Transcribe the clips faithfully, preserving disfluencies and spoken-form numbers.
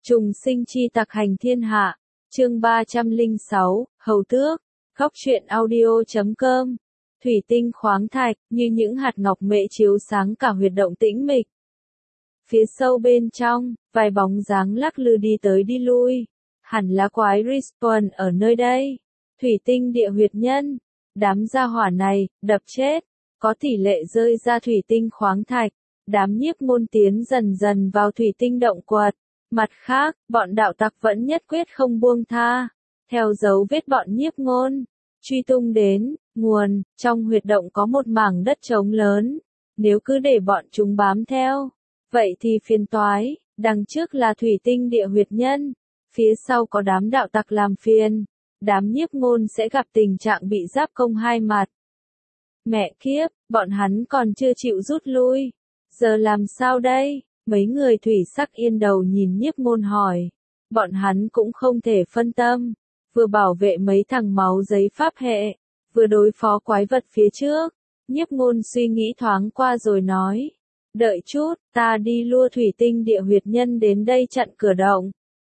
Trùng sinh chi tặc hành thiên hạ, chương ba trăm lẻ sáu, Hầu Tước, Góc truyện audio chấm com. Thủy tinh khoáng thạch, như những hạt ngọc mệ chiếu sáng cả huyệt động tĩnh mịch. Phía sâu bên trong, vài bóng dáng lắc lư đi tới đi lui. Hẳn là quái respawn ở nơi đây. Thủy tinh địa huyệt nhân. Đám gia hỏa này, đập chết. Có tỷ lệ rơi ra thủy tinh khoáng thạch. Đám nhiếp ngôn tiến dần dần vào thủy tinh động quật. Mặt khác, bọn đạo tặc vẫn nhất quyết không buông tha. Theo dấu vết bọn nhiếp ngôn. Truy tung đến, nguồn, trong huyệt động có một mảng đất trống lớn. Nếu cứ để bọn chúng bám theo, vậy thì phiền toái. Đằng trước là thủy tinh địa huyệt nhân. Phía sau có đám đạo tặc làm phiền. Đám nhiếp ngôn sẽ gặp tình trạng bị giáp công hai mặt. Mẹ kiếp, bọn hắn còn chưa chịu rút lui. Giờ làm sao đây? Mấy người thủy sắc yên đầu nhìn nhiếp ngôn hỏi. Bọn hắn cũng không thể phân tâm. Vừa bảo vệ mấy thằng máu giấy pháp hệ. Vừa đối phó quái vật phía trước. Nhiếp ngôn suy nghĩ thoáng qua rồi nói. Đợi chút, ta đi lua thủy tinh địa huyệt nhân đến đây chặn cửa động.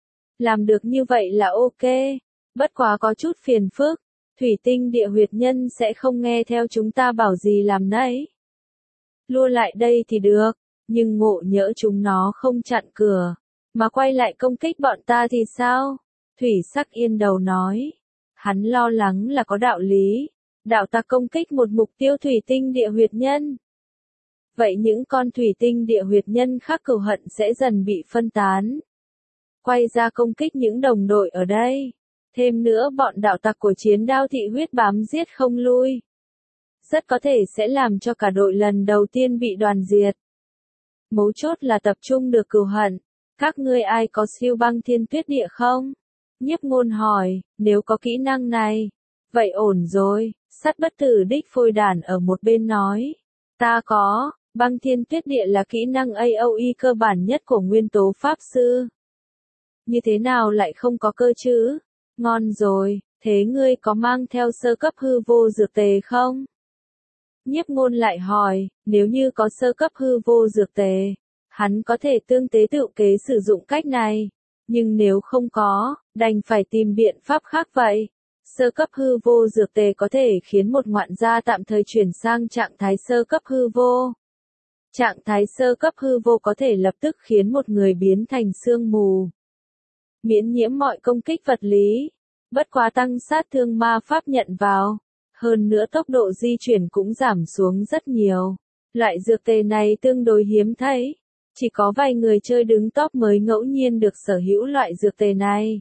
Làm được như vậy là ok. Bất quá có chút phiền phức. Thủy tinh địa huyệt nhân sẽ không nghe theo chúng ta bảo gì làm nấy. Lua lại đây thì được. Nhưng ngộ nhỡ chúng nó không chặn cửa. Mà quay lại công kích bọn ta thì sao? Thủy sắc yên đầu nói. Hắn lo lắng là có đạo lý. Đạo ta công kích một mục tiêu thủy tinh địa huyệt nhân. Vậy những con thủy tinh địa huyệt nhân khác cừu hận sẽ dần bị phân tán. Quay ra công kích những đồng đội ở đây. Thêm nữa bọn đạo tặc của chiến đao thị huyết bám giết không lui. Rất có thể sẽ làm cho cả đội lần đầu tiên bị đoàn diệt. Mấu chốt là tập trung được cừu hận. Các ngươi ai có siêu băng thiên tuyết địa không? Nhiếp ngôn hỏi, nếu có kỹ năng này. Vậy ổn rồi, sắt bất tử đích phôi đản ở một bên nói. Ta có, băng thiên tuyết địa là kỹ năng a o e cơ bản nhất của nguyên tố pháp sư. Như thế nào lại không có cơ chứ? Ngon rồi, thế ngươi có mang theo sơ cấp hư vô dược tề không? Nhiếp ngôn lại hỏi, nếu như có sơ cấp hư vô dược tề, hắn có thể tương tế tự kế sử dụng cách này. Nhưng nếu không có, đành phải tìm biện pháp khác vậy. Sơ cấp hư vô dược tề có thể khiến một ngoạn gia tạm thời chuyển sang trạng thái sơ cấp hư vô. Trạng thái sơ cấp hư vô có thể lập tức khiến một người biến thành sương mù. Miễn nhiễm mọi công kích vật lý. Bất quá tăng sát thương ma pháp nhận vào. Hơn nữa tốc độ di chuyển cũng giảm xuống rất nhiều. Loại dược tề này tương đối hiếm thấy. Chỉ có vài người chơi đứng top mới ngẫu nhiên được sở hữu loại dược tề này.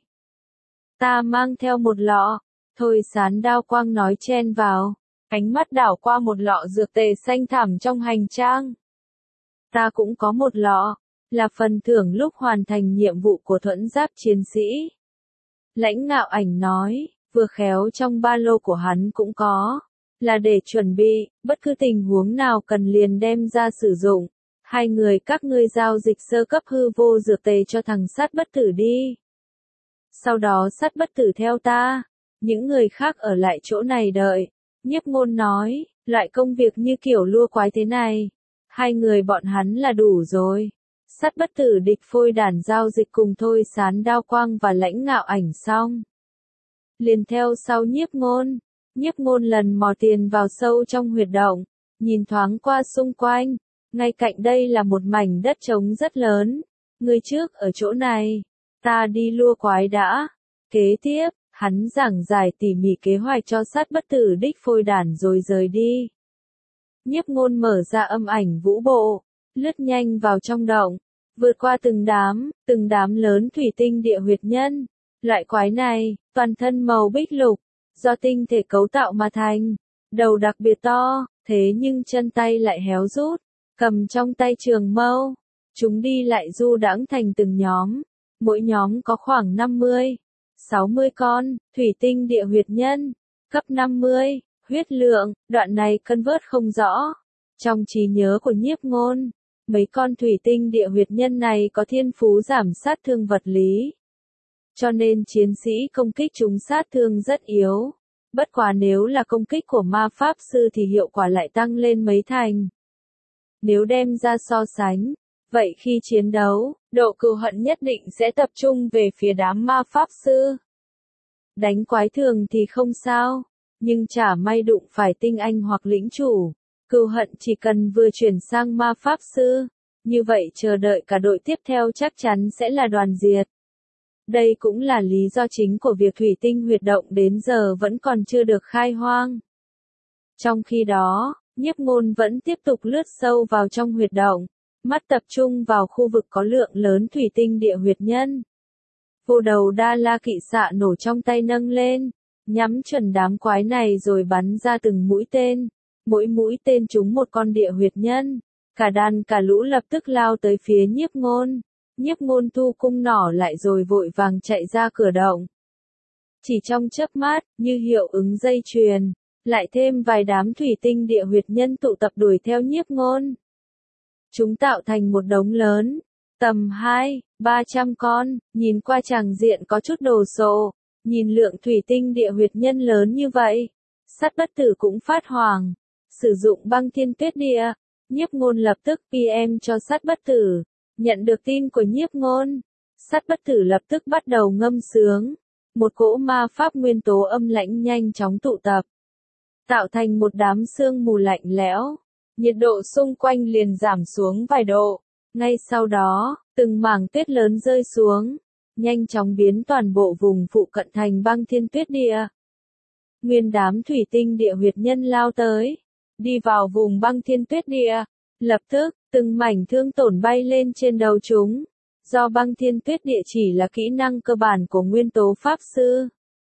Ta mang theo một lọ. Thôi sán đao quang nói chen vào. Ánh mắt đảo qua một lọ dược tề xanh thẳm trong hành trang. Ta cũng có một lọ. Là phần thưởng lúc hoàn thành nhiệm vụ của thuẫn giáp chiến sĩ. Lãnh ngạo ảnh nói. Vừa khéo trong ba lô của hắn cũng có. Là để chuẩn bị, bất cứ tình huống nào cần liền đem ra sử dụng. Hai người các ngươi giao dịch sơ cấp hư vô dược tề cho thằng sát bất tử đi. Sau đó sát bất tử theo ta. Những người khác ở lại chỗ này đợi. Nhiếp ngôn nói, loại công việc như kiểu lua quái thế này. Hai người bọn hắn là đủ rồi. Sát bất tử địch phôi đản giao dịch cùng thôi sán đao quang và lãnh ngạo ảnh xong. Liền theo sau nhiếp ngôn. Nhiếp ngôn lần mò tiền vào sâu trong huyệt động. Nhìn thoáng qua xung quanh. Ngay cạnh đây là một mảnh đất trống rất lớn. Người trước ở chỗ này. Ta đi lua quái đã. Kế tiếp, hắn giảng giải tỉ mỉ kế hoạch cho sát bất tử đích phôi đản rồi rời đi. Nhiếp ngôn mở ra âm ảnh vũ bộ. Lướt nhanh vào trong động. Vượt qua từng đám, từng đám lớn thủy tinh địa huyệt nhân. Loại quái này, toàn thân màu bích lục. Do tinh thể cấu tạo mà thành. Đầu đặc biệt to, thế nhưng chân tay lại héo rút. Cầm trong tay trường mâu. Chúng đi lại du đãng thành từng nhóm. Mỗi nhóm có khoảng năm mươi, sáu mươi con, thủy tinh địa huyệt nhân. Cấp năm mươi, huyết lượng, đoạn này cân vớt không rõ. Trong trí nhớ của nhiếp ngôn, mấy con thủy tinh địa huyệt nhân này có thiên phú giảm sát thương vật lý. Cho nên chiến sĩ công kích chúng sát thương rất yếu. Bất quá nếu là công kích của ma pháp sư thì hiệu quả lại tăng lên mấy thành. Nếu đem ra so sánh, Vậy khi chiến đấu, độ cừu hận nhất định sẽ tập trung về phía đám ma pháp sư. Đánh quái thường thì không sao, nhưng chả may đụng phải tinh anh hoặc lĩnh chủ. Cừu hận chỉ cần vừa chuyển sang ma pháp sư, như vậy chờ đợi cả đội tiếp theo chắc chắn sẽ là đoàn diệt. Đây cũng là lý do chính của việc thủy tinh huyệt động đến giờ vẫn còn chưa được khai hoang. Trong khi đó, Nhiếp Ngôn vẫn tiếp tục lướt sâu vào trong huyệt động, mắt tập trung vào khu vực có lượng lớn thủy tinh địa huyệt nhân. Vô đầu đa la kỵ xạ nổ trong tay nâng lên, nhắm chuẩn đám quái này rồi bắn ra từng mũi tên. Mỗi mũi tên trúng một con địa huyệt nhân. Cả đàn cả lũ lập tức lao tới phía Nhiếp Ngôn. Nhiếp Ngôn thu cung nỏ lại rồi vội vàng chạy ra cửa động. Chỉ trong chớp mắt, như hiệu ứng dây chuyền, lại thêm vài đám thủy tinh địa huyệt nhân tụ tập đuổi theo Nhiếp Ngôn. Chúng tạo thành một đống lớn, tầm hai, ba trăm con, nhìn qua tràng diện có chút đồ sộ, nhìn lượng thủy tinh địa huyệt nhân lớn như vậy, Sắt Bất Tử cũng phát hoảng, sử dụng băng thiên tuyết địa, Nhiếp Ngôn lập tức pê em cho Sắt Bất Tử, nhận được tin của Nhiếp Ngôn, Sắt Bất Tử lập tức bắt đầu ngâm sướng, một cỗ ma pháp nguyên tố âm lãnh nhanh chóng tụ tập, tạo thành một đám sương mù lạnh lẽo. Nhiệt độ xung quanh liền giảm xuống vài độ. Ngay sau đó, từng mảng tuyết lớn rơi xuống, nhanh chóng biến toàn bộ vùng phụ cận thành băng thiên tuyết địa. Nguyên đám thủy tinh địa huyệt nhân lao tới, đi vào vùng băng thiên tuyết địa. Lập tức, từng mảnh thương tổn bay lên trên đầu chúng. Do băng thiên tuyết địa chỉ là kỹ năng cơ bản của nguyên tố pháp sư.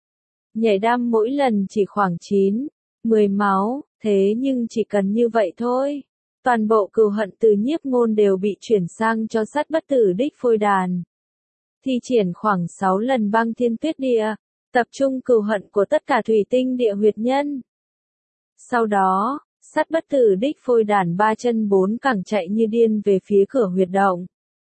Nhảy đam mỗi lần chỉ khoảng chín, mười máu. Thế nhưng chỉ cần như vậy thôi, toàn bộ cừu hận từ Nhiếp Ngôn đều bị chuyển sang cho Sắt Bất Tử đích phôi đàn. Thi triển khoảng sáu lần băng thiên tuyết địa, tập trung cừu hận của tất cả thủy tinh địa huyệt nhân. Sau đó, Sắt Bất Tử đích phôi đàn ba chân bốn cẳng chạy như điên về phía cửa huyệt động.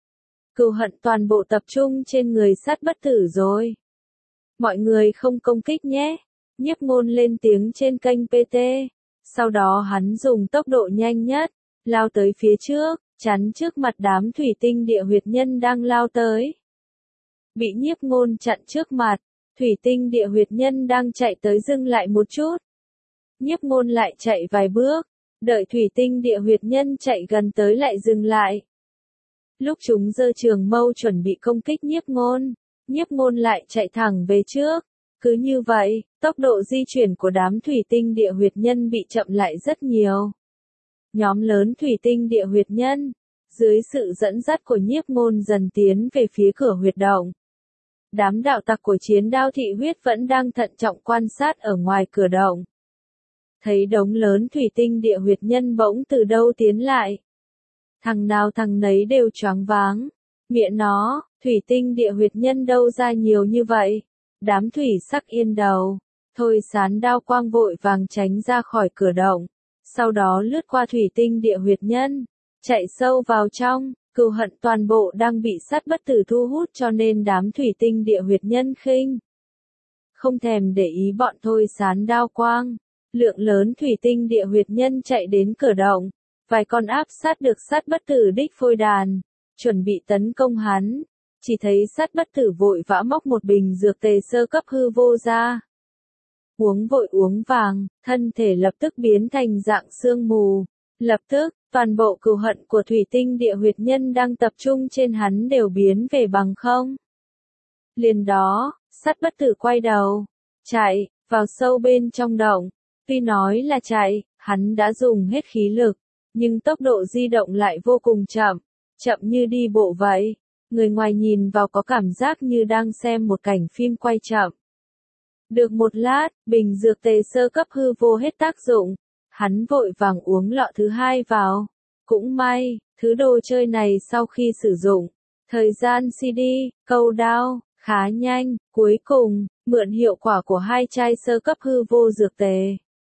Cừu hận toàn bộ tập trung trên người Sắt Bất Tử rồi. Mọi người không công kích nhé. Nhiếp Ngôn lên tiếng trên kênh pê tê. Sau đó hắn dùng tốc độ nhanh nhất, lao tới phía trước, chắn trước mặt đám thủy tinh địa huyệt nhân đang lao tới. Bị Nhiếp Ngôn chặn trước mặt, thủy tinh địa huyệt nhân đang chạy tới dừng lại một chút. Nhiếp Ngôn lại chạy vài bước, đợi thủy tinh địa huyệt nhân chạy gần tới lại dừng lại. Lúc chúng giơ trường mâu chuẩn bị công kích Nhiếp Ngôn, Nhiếp Ngôn lại chạy thẳng về trước. Cứ như vậy, tốc độ di chuyển của đám thủy tinh địa huyệt nhân bị chậm lại rất nhiều. Nhóm lớn thủy tinh địa huyệt nhân, dưới sự dẫn dắt của Nhiếp Ngôn dần tiến về phía cửa huyệt động. Đám đạo tặc của chiến đao thị huyết vẫn đang thận trọng quan sát ở ngoài cửa động. Thấy đống lớn thủy tinh địa huyệt nhân bỗng từ đâu tiến lại. Thằng nào thằng nấy đều choáng váng. Mẹ nó, thủy tinh địa huyệt nhân đâu ra nhiều như vậy. Đám thủy sắc yên đầu, Thôi Sán đao quang vội vàng tránh ra khỏi cửa động, sau đó lướt qua thủy tinh địa huyệt nhân, chạy sâu vào trong, cừu hận toàn bộ đang bị Sắt Bất Tử thu hút cho nên đám thủy tinh địa huyệt nhân khinh. Không thèm để ý bọn Thôi Sán đao quang, lượng lớn thủy tinh địa huyệt nhân chạy đến cửa động, vài con áp sát được Sắt Bất Tử đích phôi đàn, chuẩn bị tấn công hắn. Chỉ thấy Sắt Bất Tử vội vã móc một bình dược tề sơ cấp hư vô ra. Uống vội uống vàng, thân thể lập tức biến thành dạng sương mù. Lập tức, toàn bộ cừu hận của thủy tinh địa huyệt nhân đang tập trung trên hắn đều biến về bằng không. Liền đó, Sắt Bất Tử quay đầu, chạy, vào sâu bên trong động. Tuy nói là chạy, hắn đã dùng hết khí lực, nhưng tốc độ di động lại vô cùng chậm, chậm như đi bộ vậy. Người ngoài nhìn vào có cảm giác như đang xem một cảnh phim quay chậm. Được một lát, bình dược tề sơ cấp hư vô hết tác dụng. Hắn vội vàng uống lọ thứ hai vào. Cũng may, thứ đồ chơi này sau khi sử dụng, thời gian xê đê, câu đao, khá nhanh. Cuối cùng, mượn hiệu quả của hai chai sơ cấp hư vô dược tề.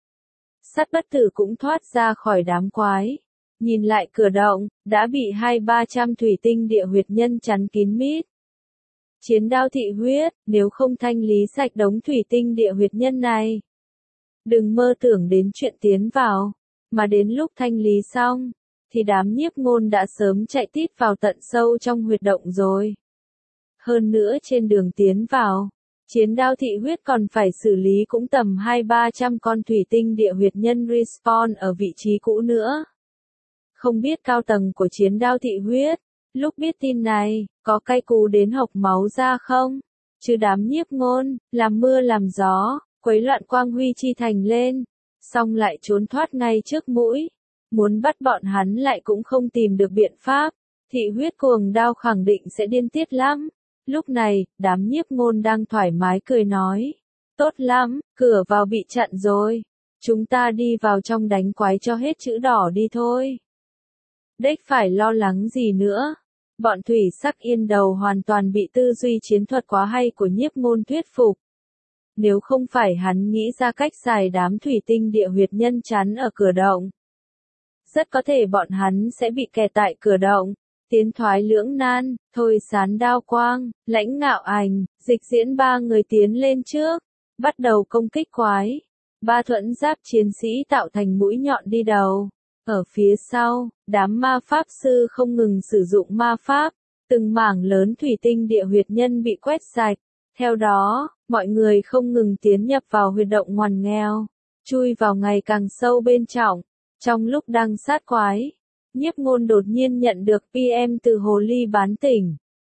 Sắt Bất Tử cũng thoát ra khỏi đám quái. Nhìn lại cửa động, đã bị hai ba trăm thủy tinh địa huyệt nhân chắn kín mít. Chiến đao thị huyết, nếu không thanh lý sạch đống thủy tinh địa huyệt nhân này, đừng mơ tưởng đến chuyện tiến vào, mà đến lúc thanh lý xong, thì đám nhiếp ngôn đã sớm chạy tít vào tận sâu trong huyệt động rồi. Hơn nữa trên đường tiến vào, chiến đao thị huyết còn phải xử lý cũng tầm hai ba trăm con thủy tinh địa huyệt nhân respawn ở vị trí cũ nữa. Không biết cao tầng của chiến đao thị huyết, lúc biết tin này, có cay cú đến hộc máu ra không? Chứ đám nhiếp ngôn, làm mưa làm gió, quấy loạn quang huy chi thành lên, xong lại trốn thoát ngay trước mũi. Muốn bắt bọn hắn lại cũng không tìm được biện pháp, thị huyết cuồng đao khẳng định sẽ điên tiết lắm. Lúc này, đám nhiếp ngôn đang thoải mái cười nói. Tốt lắm, cửa vào bị chặn rồi. Chúng ta đi vào trong đánh quái cho hết chữ đỏ đi thôi. Đếch phải lo lắng gì nữa. Bọn thủy sắc yên đầu hoàn toàn bị tư duy chiến thuật quá hay của nhiếp ngôn thuyết phục. Nếu không phải hắn nghĩ ra cách xài đám thủy tinh địa huyệt nhân chắn ở cửa động, rất có thể bọn hắn sẽ bị kẹt tại cửa động. Tiến thoái lưỡng nan, thôi sán đao quang, lãnh ngạo ảnh, dịch diễn ba người tiến lên trước, bắt đầu công kích quái. Ba thuẫn giáp chiến sĩ tạo thành mũi nhọn đi đầu. Ở phía sau, đám ma pháp sư không ngừng sử dụng ma pháp, từng mảng lớn thủy tinh địa huyệt nhân bị quét sạch. Theo đó, mọi người không ngừng tiến nhập vào huyệt động ngoằn nghèo, chui vào ngày càng sâu bên trong. Trong lúc đang sát quái, nhiếp ngôn đột nhiên nhận được pê em từ hồ ly bán tỉnh.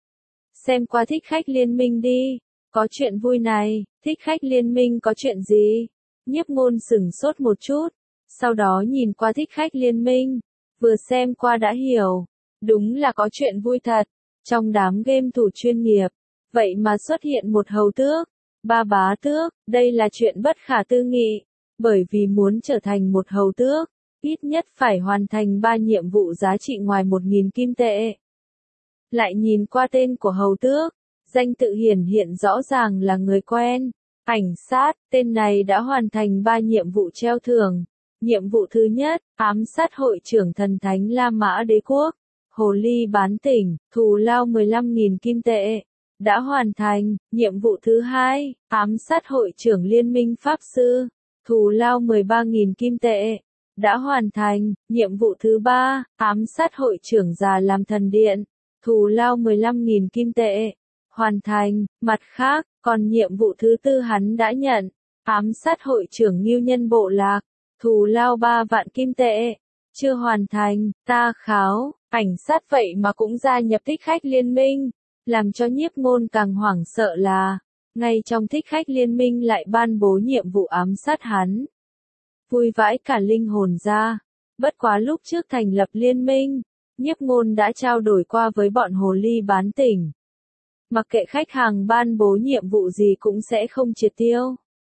Xem qua thích khách liên minh đi, có chuyện vui này. Thích khách liên minh có chuyện gì? Nhiếp ngôn sửng sốt một chút, sau đó nhìn qua thích khách liên minh, vừa xem qua đã hiểu. Đúng là có chuyện vui thật, trong đám game thủ chuyên nghiệp, vậy mà xuất hiện một hầu tước, ba bá tước, đây là chuyện bất khả tư nghị, bởi vì muốn trở thành một hầu tước, ít nhất phải hoàn thành ba nhiệm vụ giá trị ngoài một nghìn kim tệ. Lại nhìn qua tên của hầu tước, danh tự hiển hiện rõ ràng là người quen. Ảnh sát, tên này đã hoàn thành ba nhiệm vụ treo thưởng. Nhiệm vụ thứ nhất, ám sát hội trưởng thần thánh La Mã Đế Quốc. Hồ ly bán tỉnh, thù lao mười lăm nghìn kim tệ. Đã hoàn thành. Nhiệm vụ thứ hai, ám sát hội trưởng Liên minh Pháp Sư. Thù lao mười ba nghìn kim tệ. Đã hoàn thành. Nhiệm vụ thứ ba, ám sát hội trưởng già làm thần điện. Thù lao mười lăm nghìn kim tệ. Hoàn thành. Mặt khác, còn nhiệm vụ thứ tư hắn đã nhận. Ám sát hội trưởng Ngưu Nhân Bộ Lạc. Thù lao ba vạn kim tệ. Chưa hoàn thành. Ta kháo. Ảnh sát vậy mà cũng gia nhập thích khách liên minh. Làm cho nhiếp ngôn càng hoảng sợ là, ngay trong thích khách liên minh lại ban bố nhiệm vụ ám sát hắn. Vui vãi cả linh hồn ra. Bất quá lúc trước thành lập liên minh, nhiếp ngôn đã trao đổi qua với bọn hồ ly bán tỉnh. Mặc kệ khách hàng ban bố nhiệm vụ gì cũng sẽ không triệt tiêu.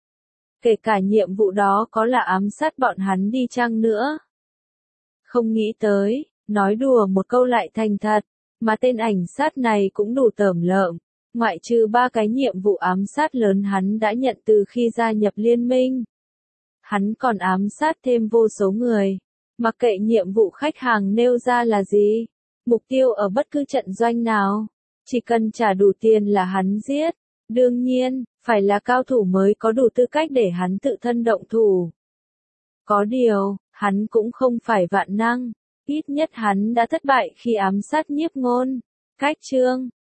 Kể cả nhiệm vụ đó có là ám sát bọn hắn đi chăng nữa. Không nghĩ tới, nói đùa một câu lại thành thật, mà tên ảnh sát này cũng đủ tởm lợm. Ngoại trừ ba cái nhiệm vụ ám sát lớn hắn đã nhận từ khi gia nhập liên minh. Hắn còn ám sát thêm vô số người. Mặc kệ nhiệm vụ khách hàng nêu ra là gì, mục tiêu ở bất cứ trận doanh nào, chỉ cần trả đủ tiền là hắn giết. Đương nhiên, phải là cao thủ mới có đủ tư cách để hắn tự thân động thủ. Có điều, hắn cũng không phải vạn năng, ít nhất hắn đã thất bại khi ám sát nhiếp ngôn. Cách chương